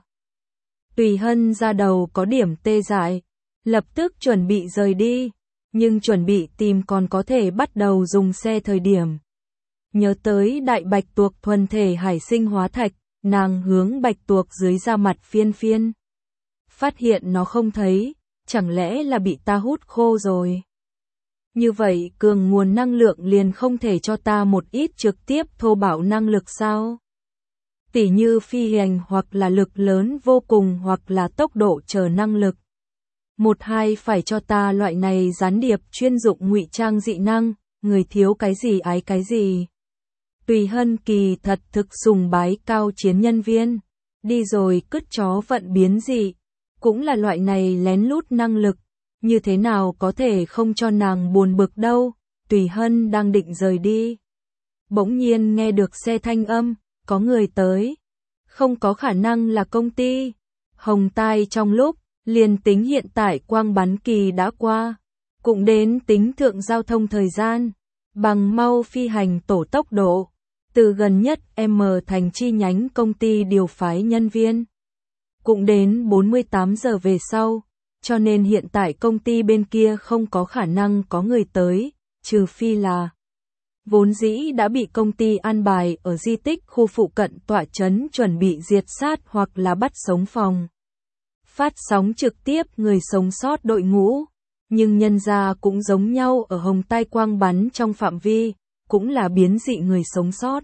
Tùy Hân ra đầu có điểm tê dại, lập tức chuẩn bị rời đi, nhưng chuẩn bị tìm còn có thể bắt đầu dùng xe thời điểm. Nhớ tới đại bạch tuộc thuần thể hải sinh hóa thạch, nàng hướng bạch tuộc dưới da mặt phiên phiên. Phát hiện nó không thấy, chẳng lẽ là bị ta hút khô rồi. Như vậy cường nguồn năng lượng liền không thể cho ta một ít trực tiếp thô bạo năng lực sao? Tỉ như phi hành hoặc là lực lớn vô cùng hoặc là tốc độ chờ năng lực. 1-2 phải cho ta loại này gián điệp chuyên dụng ngụy trang dị năng, người thiếu cái gì ái cái gì. Tùy Hân kỳ thật thực sùng bái cao chiến nhân viên, đi rồi cứt chó vận biến dị. Cũng là loại này lén lút năng lực, như thế nào có thể không cho nàng buồn bực đâu. Tùy Hân đang định rời đi, bỗng nhiên nghe được xe thanh âm, có người tới. Không có khả năng là công ty. Hồng tai trong lúc, liền tính hiện tại quang bắn kỳ đã qua, cũng đến tính thượng giao thông thời gian, bằng mau phi hành tổ tốc độ, từ gần nhất M thành chi nhánh công ty điều phái nhân viên. Cũng đến 48 giờ về sau, cho nên hiện tại công ty bên kia không có khả năng có người tới, trừ phi là vốn dĩ đã bị công ty an bài ở di tích khu phụ cận tọa trấn chuẩn bị diệt sát hoặc là bắt sống phòng. Phát sóng trực tiếp người sống sót đội ngũ, nhưng nhân ra cũng giống nhau ở hồng tai quang bắn trong phạm vi, cũng là biến dị người sống sót.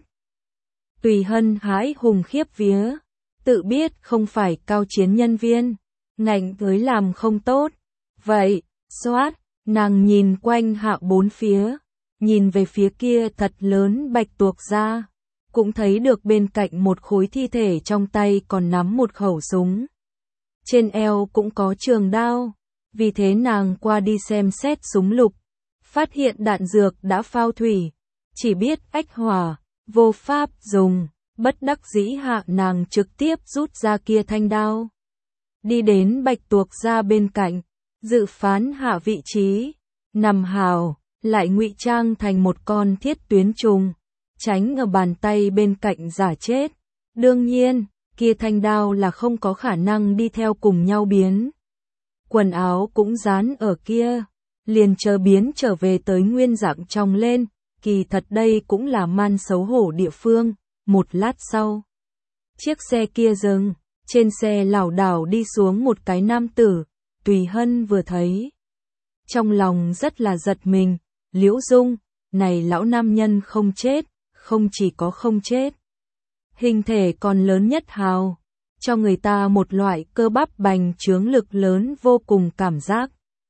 Tùy Hân hãi hùng khiếp vía. Tự biết không phải cao chiến nhân viên, ngạnh với làm không tốt. Vậy, xoát, nàng nhìn quanh hạ bốn phía, nhìn về phía kia thật lớn bạch tuộc ra, cũng thấy được bên cạnh một khối thi thể trong tay còn nắm một khẩu súng. Trên eo cũng có trường đao, vì thế nàng qua đi xem xét súng lục, phát hiện đạn dược đã phao thủy, chỉ biết ách hỏa, vô pháp dùng. Bất đắc dĩ hạ nàng trực tiếp rút ra kia thanh đao. Đi đến bạch tuộc ra bên cạnh, dự phán hạ vị trí, nằm hào, lại ngụy trang thành một con thiết tuyến trùng, tránh ở bàn tay bên cạnh giả chết. Đương nhiên, kia thanh đao là không có khả năng đi theo cùng nhau biến. Quần áo cũng dán ở kia, liền chờ biến trở về tới nguyên dạng trong lên, kỳ thật đây cũng là man xấu hổ địa phương. Một lát sau, chiếc xe kia dừng, trên xe lảo đảo đi xuống một cái nam tử, Tùy Hân vừa thấy. Trong lòng rất là giật mình, Liễu Dung, này lão nam nhân không chết, không chỉ có không chết. Hình thể còn lớn nhất hào, cho người ta một loại cơ bắp bành trướng lực lớn vô cùng cảm giác.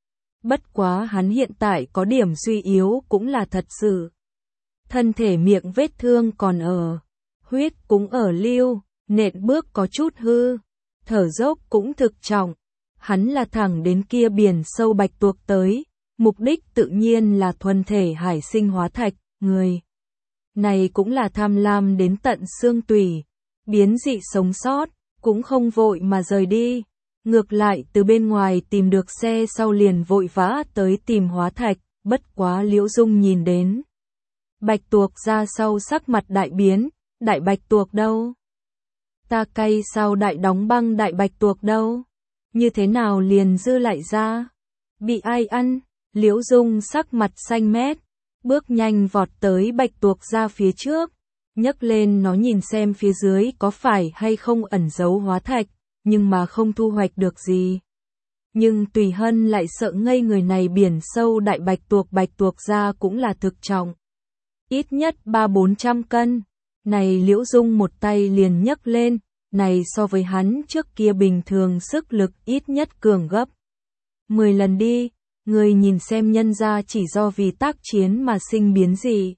Bất quá hắn hiện tại có điểm suy yếu cũng là thật sự. Thân thể miệng vết thương còn ở, huyết cũng ở lưu, nện bước có chút hư, thở dốc cũng thực trọng. Hắn là thẳng đến kia biển sâu bạch tuộc tới, mục đích tự nhiên là thuần thể hải sinh hóa thạch, người này cũng là tham lam đến tận xương tủy, biến dị sống sót, cũng không vội mà rời đi. Ngược lại từ bên ngoài tìm được xe sau liền vội vã tới tìm hóa thạch, bất quá Liễu Dung nhìn đến. Bạch tuộc ra sau sắc mặt đại biến, đại bạch tuộc đâu? Ta cay sao đại đóng băng đại bạch tuộc đâu? Như thế nào liền dư lại ra? Bị ai ăn? Liễu Dung sắc mặt xanh mét, bước nhanh vọt tới bạch tuộc ra phía trước, nhấc lên nó nhìn xem phía dưới có phải hay không ẩn giấu hóa thạch, nhưng mà không thu hoạch được gì. Nhưng Tùy Hân lại sợ ngây người này biển sâu đại bạch tuộc ra cũng là thực trọng. Ít nhất 300-400 cân, này Liễu Dung một tay liền nhấc lên, này so với hắn trước kia bình thường sức lực ít nhất cường gấp 10 lần đi. Người nhìn xem nhân ra chỉ do vì tác chiến mà sinh biến gì.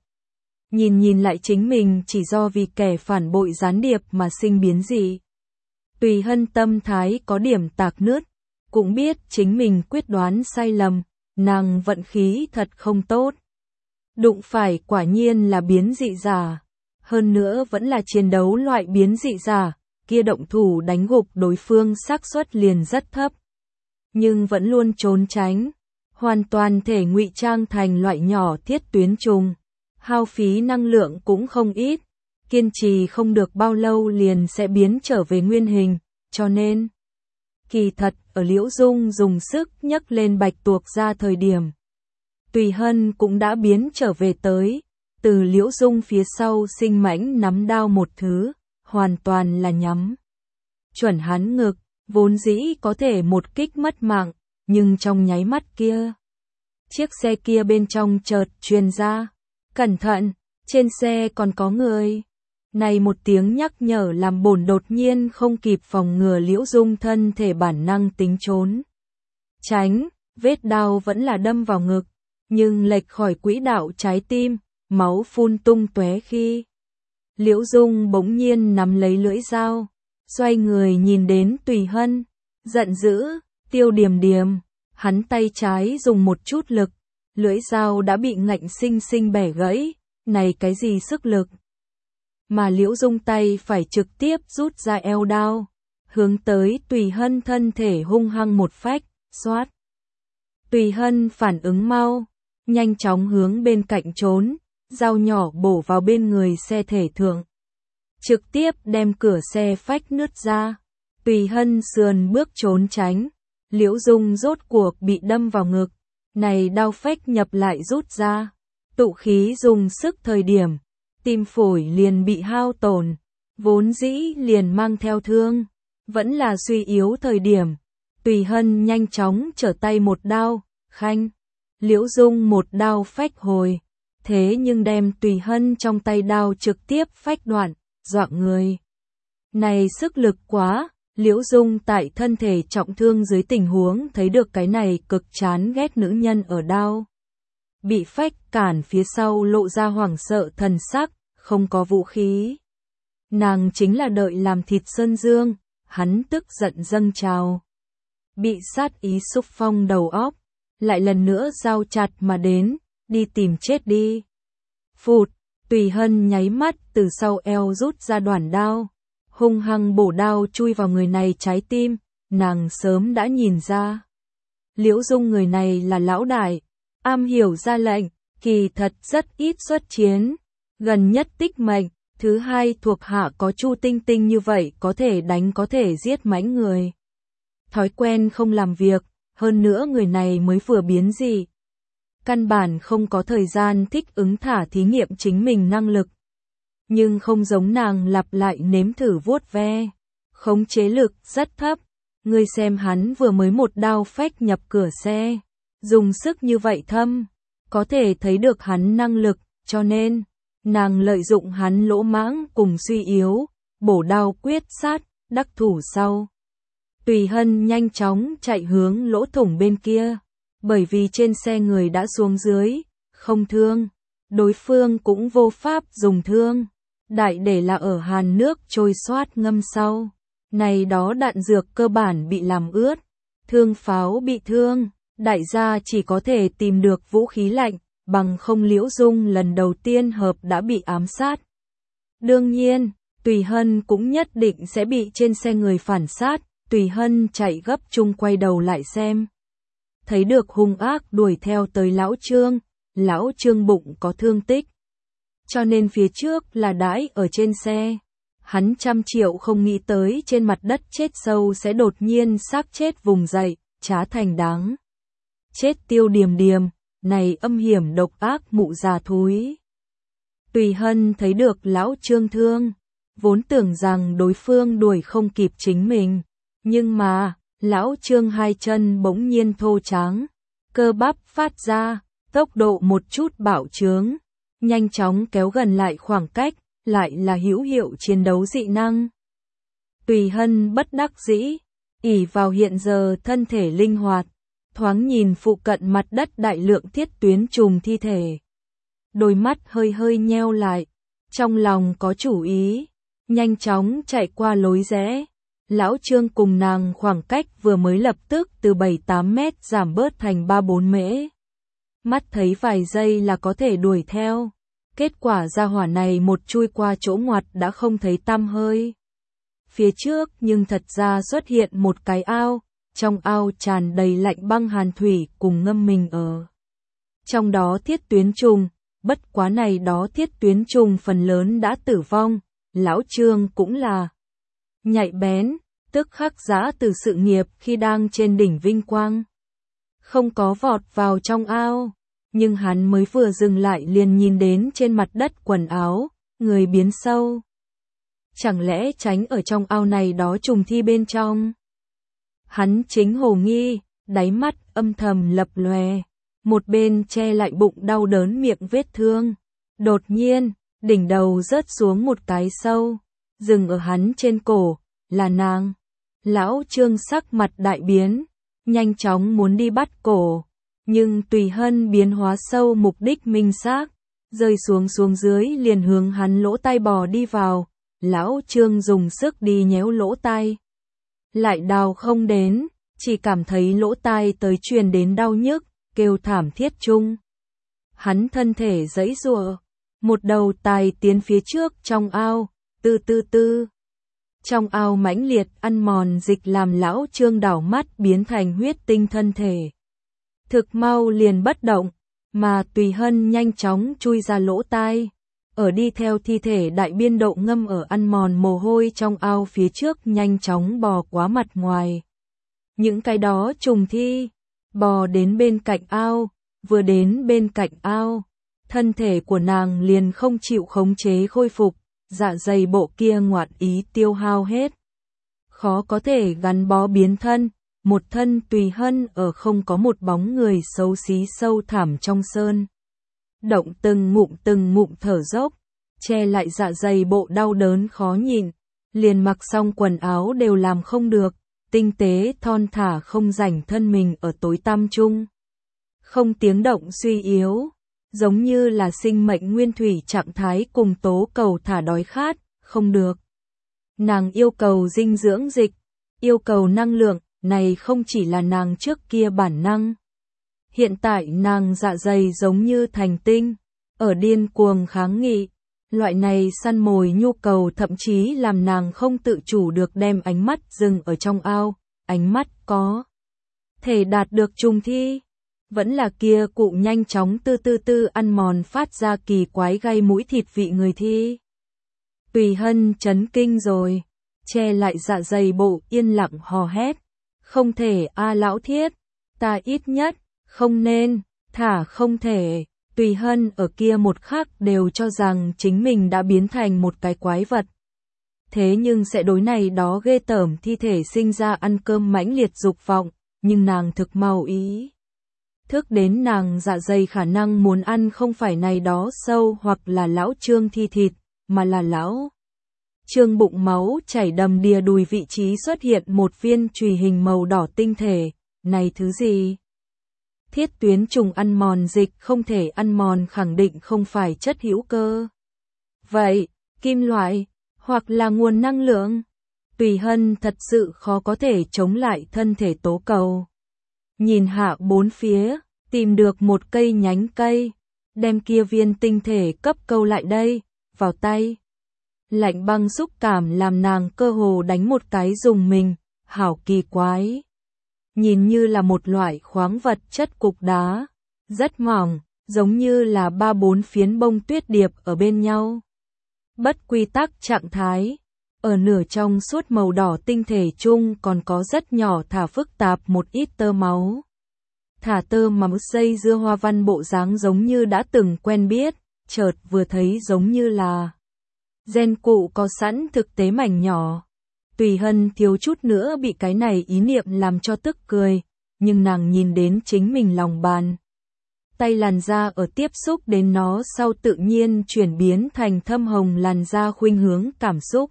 Nhìn lại chính mình chỉ do vì kẻ phản bội gián điệp mà sinh biến gì. Tùy Hân tâm thái có điểm tạc nứt, cũng biết chính mình quyết đoán sai lầm, nàng vận khí thật không tốt. Đụng phải quả nhiên là biến dị giả, hơn nữa vẫn là chiến đấu loại biến dị giả, kia động thủ đánh gục đối phương xác suất liền rất thấp. Nhưng vẫn luôn trốn tránh. Hoàn toàn thể ngụy trang thành loại nhỏ thiết tuyến trùng, hao phí năng lượng cũng không ít, kiên trì không được bao lâu liền sẽ biến trở về nguyên hình, cho nên kỳ thật ở Liễu Dung dùng sức nhấc lên bạch tuộc ra thời điểm, Tùy Hân cũng đã biến trở về tới, từ Liễu Dung phía sau sinh mãnh nắm đao một thứ, hoàn toàn là nhắm chuẩn hắn ngực, vốn dĩ có thể một kích mất mạng. Nhưng trong nháy mắt kia, chiếc xe kia bên trong chợt truyền ra, cẩn thận, trên xe còn có người. Này một tiếng nhắc nhở làm bổn đột nhiên không kịp phòng ngừa Liễu Dung thân thể bản năng tính trốn. Tránh, vết đao vẫn là đâm vào ngực, nhưng lệch khỏi quỹ đạo trái tim, máu phun tung tóe khi. Liễu Dung bỗng nhiên nắm lấy lưỡi dao, xoay người nhìn đến Tùy Hân, giận dữ. Tiêu Điềm Điềm, hắn tay trái dùng một chút lực, lưỡi dao đã bị ngạnh sinh sinh bẻ gãy, này cái gì sức lực. Mà Liễu Dung tay phải trực tiếp rút ra eo đao, hướng tới Tùy Hân thân thể hung hăng một phách, xoát. Tùy Hân phản ứng mau, nhanh chóng hướng bên cạnh trốn, dao nhỏ bổ vào bên người xe thể thượng. Trực tiếp đem cửa xe phách nứt ra, Tùy Hân sườn bước trốn tránh. Liễu Dung rốt cuộc bị đâm vào ngực, này đau phách nhập lại rút ra, tụ khí dùng sức thời điểm, tim phổi liền bị hao tổn, vốn dĩ liền mang theo thương, vẫn là suy yếu thời điểm, Tùy Hân nhanh chóng trở tay một đao, khanh, Liễu Dung một đao phách hồi, thế nhưng đem Tùy Hân trong tay đao trực tiếp phách đoạn, dọa người. Này sức lực quá. Liễu Dung tại thân thể trọng thương dưới tình huống thấy được cái này cực chán ghét nữ nhân ở đao. Bị phách cản phía sau lộ ra hoảng sợ thần sắc, không có vũ khí. Nàng chính là đợi làm thịt Sơn Dương, hắn tức giận dâng trào. Bị sát ý xúc phong đầu óc, lại lần nữa giao chặt mà đến, đi tìm chết đi. Phụt, Tùy Hân nháy mắt từ sau eo rút ra đoạn đao. Hung hăng bổ đao chui vào người này trái tim, nàng sớm đã nhìn ra. Liễu Dung người này là lão đại, am hiểu ra lệnh, kỳ thật rất ít xuất chiến, gần nhất tích mệnh, thứ hai thuộc hạ có Chu Tinh Tinh như vậy có thể đánh có thể giết mãnh người. Thói quen không làm việc, hơn nữa người này mới vừa biến dị. căn bản không có thời gian thích ứng thả thí nghiệm chính mình năng lực. Nhưng không giống nàng lặp lại nếm thử vuốt ve, khống chế lực rất thấp. Ngươi xem hắn vừa mới một đao phách nhập cửa xe, dùng sức như vậy thâm, có thể thấy được hắn năng lực, cho nên, nàng lợi dụng hắn lỗ mãng cùng suy yếu, bổ đao quyết sát, đắc thủ sau. Tùy Hân nhanh chóng chạy hướng lỗ thủng bên kia, bởi vì trên xe người đã xuống dưới, không thương, đối phương cũng vô pháp dùng thương, đại để là ở hàn nước trôi xoát ngâm sau. Này đó đạn dược cơ bản bị làm ướt, thương pháo bị thương, đại gia chỉ có thể tìm được vũ khí lạnh, bằng không Liễu Dung lần đầu tiên hợp đã bị ám sát. Đương nhiên, Tùy Hân cũng nhất định sẽ bị trên xe người phản sát, Tùy Hân chạy gấp chung quay đầu lại xem. Thấy được hung ác đuổi theo tới Lão Trương bụng có thương tích. Cho nên phía trước là đãi ở trên xe. Hắn 100 triệu không nghĩ tới trên mặt đất chết sâu sẽ đột nhiên xác chết vùng dậy, trá thành đáng. Chết Tiêu Điềm Điềm, này âm hiểm độc ác mụ già thúi. Tùy Hân thấy được Lão Trương thương, vốn tưởng rằng đối phương đuổi không kịp chính mình, nhưng mà, Lão Trương hai chân bỗng nhiên thô tráng, cơ bắp phát ra, tốc độ một chút bạo trướng, nhanh chóng kéo gần lại khoảng cách, lại là hữu hiệu chiến đấu dị năng. Tùy Hân bất đắc dĩ, ỷ vào hiện giờ thân thể linh hoạt, thoáng nhìn phụ cận mặt đất đại lượng thiết tuyến trùng thi thể. Đôi mắt hơi hơi nheo lại, trong lòng có chủ ý, nhanh chóng chạy qua lối rẽ. Lão Trương cùng nàng khoảng cách vừa mới lập tức từ 7-8 mét giảm bớt thành 3-4 mễ. Mắt thấy vài giây là có thể đuổi theo. Kết quả ra hỏa này một chui qua chỗ ngoặt đã không thấy tăm hơi. Phía trước nhưng thật ra xuất hiện một cái ao, trong ao tràn đầy lạnh băng hàn thủy cùng ngâm mình ở. Trong đó thiết tuyến trùng, bất quá này đó thiết tuyến trùng phần lớn đã tử vong, Lão Trương cũng là nhạy bén, tức khắc giã từ sự nghiệp khi đang trên đỉnh vinh quang. Không có vọt vào trong ao. Nhưng hắn mới vừa dừng lại liền nhìn đến trên mặt đất quần áo, người biến sâu. Chẳng lẽ tránh ở trong ao này đó trùng thi bên trong? Hắn chính hồ nghi, đáy mắt âm thầm lập lòe, một bên che lại bụng đau đớn miệng vết thương. Đột nhiên, đỉnh đầu rớt xuống một cái sâu, dừng ở hắn trên cổ, là nàng. Lão Trương sắc mặt đại biến, nhanh chóng muốn đi bắt cổ. Nhưng Tùy Hân biến hóa sâu mục đích minh xác, rơi xuống dưới liền hướng hắn lỗ tai bò đi vào, Lão Trương dùng sức đi nhéo lỗ tai. Lại đào không đến, chỉ cảm thấy lỗ tai tới truyền đến đau nhức, kêu thảm thiết chung. Hắn thân thể giãy giụa, một đầu tài tiến phía trước trong ao, tư. Trong ao mãnh liệt ăn mòn dịch làm Lão Trương đảo mắt biến thành huyết tinh thân thể. Thực mau liền bất động, mà Tùy Hân nhanh chóng chui ra lỗ tai, ở đi theo thi thể đại biên độ ngâm ở ăn mòn mồ hôi trong ao phía trước nhanh chóng bò quá mặt ngoài. Những cái đó trùng thi, bò đến bên cạnh ao, vừa đến bên cạnh ao, thân thể của nàng liền không chịu khống chế khôi phục, dạ dày bộ kia ngoạn ý tiêu hao hết. Khó có thể gắn bó biến thân. Một thân Tùy Hân ở không có một bóng người xấu xí sâu thẳm trong sơn. Động từng ngụm thở dốc, che lại dạ dày bộ đau đớn khó nhìn, liền mặc xong quần áo đều làm không được, tinh tế thon thả không rảnh thân mình ở tối tăm chung. Không tiếng động suy yếu, giống như là sinh mệnh nguyên thủy trạng thái cùng tố cầu thả đói khát, không được. Nàng yêu cầu dinh dưỡng dịch, yêu cầu năng lượng. Này không chỉ là nàng trước kia bản năng. Hiện tại nàng dạ dày giống như thành tinh, ở điên cuồng kháng nghị. Loại này săn mồi nhu cầu thậm chí làm nàng không tự chủ được đem ánh mắt dừng ở trong ao. Ánh mắt có thể đạt được trùng thi. Vẫn là kia cụ nhanh chóng tư ăn mòn phát ra kỳ quái gây mũi thịt vị người thi. Tùy Hân chấn kinh rồi, che lại dạ dày bộ yên lặng hò hét. Không thể a Lão Thiết, ta ít nhất, không nên, Thả không thể, Tùy Hân ở kia một khắc đều cho rằng chính mình đã biến thành một cái quái vật. Thế nhưng sẽ đối này đó ghê tởm thi thể sinh ra ăn cơm mãnh liệt dục vọng, nhưng nàng thực mau ý thức đến nàng dạ dày khả năng muốn ăn không phải này đó sâu hoặc là lão Trương thi thịt, mà là lão Trương bụng máu chảy đầm đìa đùi vị trí xuất hiện một viên chùy hình màu đỏ tinh thể, này thứ gì? Thiết tuyến trùng ăn mòn dịch không thể ăn mòn khẳng định không phải chất hữu cơ. Vậy, kim loại, hoặc là nguồn năng lượng? Tùy Hân thật sự khó có thể chống lại thân thể tố cầu. Nhìn hạ bốn phía, tìm được một cây nhánh cây, đem kia viên tinh thể cấp câu lại đây, vào tay. Lạnh băng xúc cảm làm nàng cơ hồ đánh một cái dùng mình, hảo kỳ quái. Nhìn như là một loại khoáng vật chất cục đá, rất mỏng, giống như là 3-4 phiến bông tuyết điệp ở bên nhau. Bất quy tắc trạng thái, ở nửa trong suốt màu đỏ tinh thể chung còn có rất nhỏ thả phức tạp một ít tơ máu. Thả tơ máu dây dưa hoa văn bộ dáng giống như đã từng quen biết, chợt vừa thấy giống như là gen cụ có sẵn thực tế mảnh nhỏ. Tùy Hân thiếu chút nữa bị cái này ý niệm làm cho tức cười, nhưng nàng nhìn đến chính mình lòng bàn tay làn da ở tiếp xúc đến nó sau tự nhiên chuyển biến thành thâm hồng làn da khuynh hướng cảm xúc.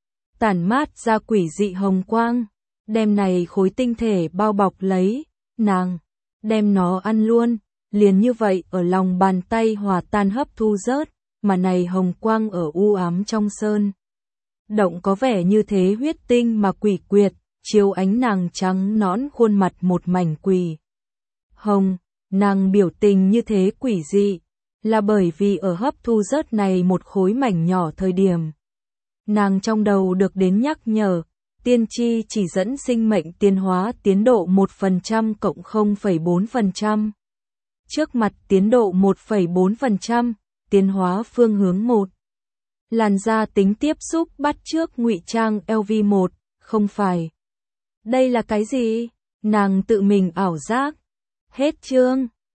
Tản mát ra quỷ dị hồng quang, đem này khối tinh thể bao bọc lấy, nàng đem nó ăn luôn, liền như vậy ở lòng bàn tay hòa tan hấp thu rớt, mà này hồng quang ở u ám trong sơn động có vẻ như thế huyết tinh mà quỷ quyệt, chiếu ánh nàng trắng nõn khuôn mặt một mảnh quỷ hồng. Nàng biểu tình như thế quỷ dị, là bởi vì ở hấp thu rớt này một khối mảnh nhỏ thời điểm. Nàng trong đầu được đến nhắc nhở, tiên tri chỉ dẫn sinh mệnh tiến hóa tiến độ 1% cộng 0,4%. Trước mặt tiến độ 1,4%, tiến hóa phương hướng 1. Làn da tính tiếp xúc bắt chước ngụy trang LV1, không phải. Đây là cái gì? Nàng tự mình ảo giác. Hết chương.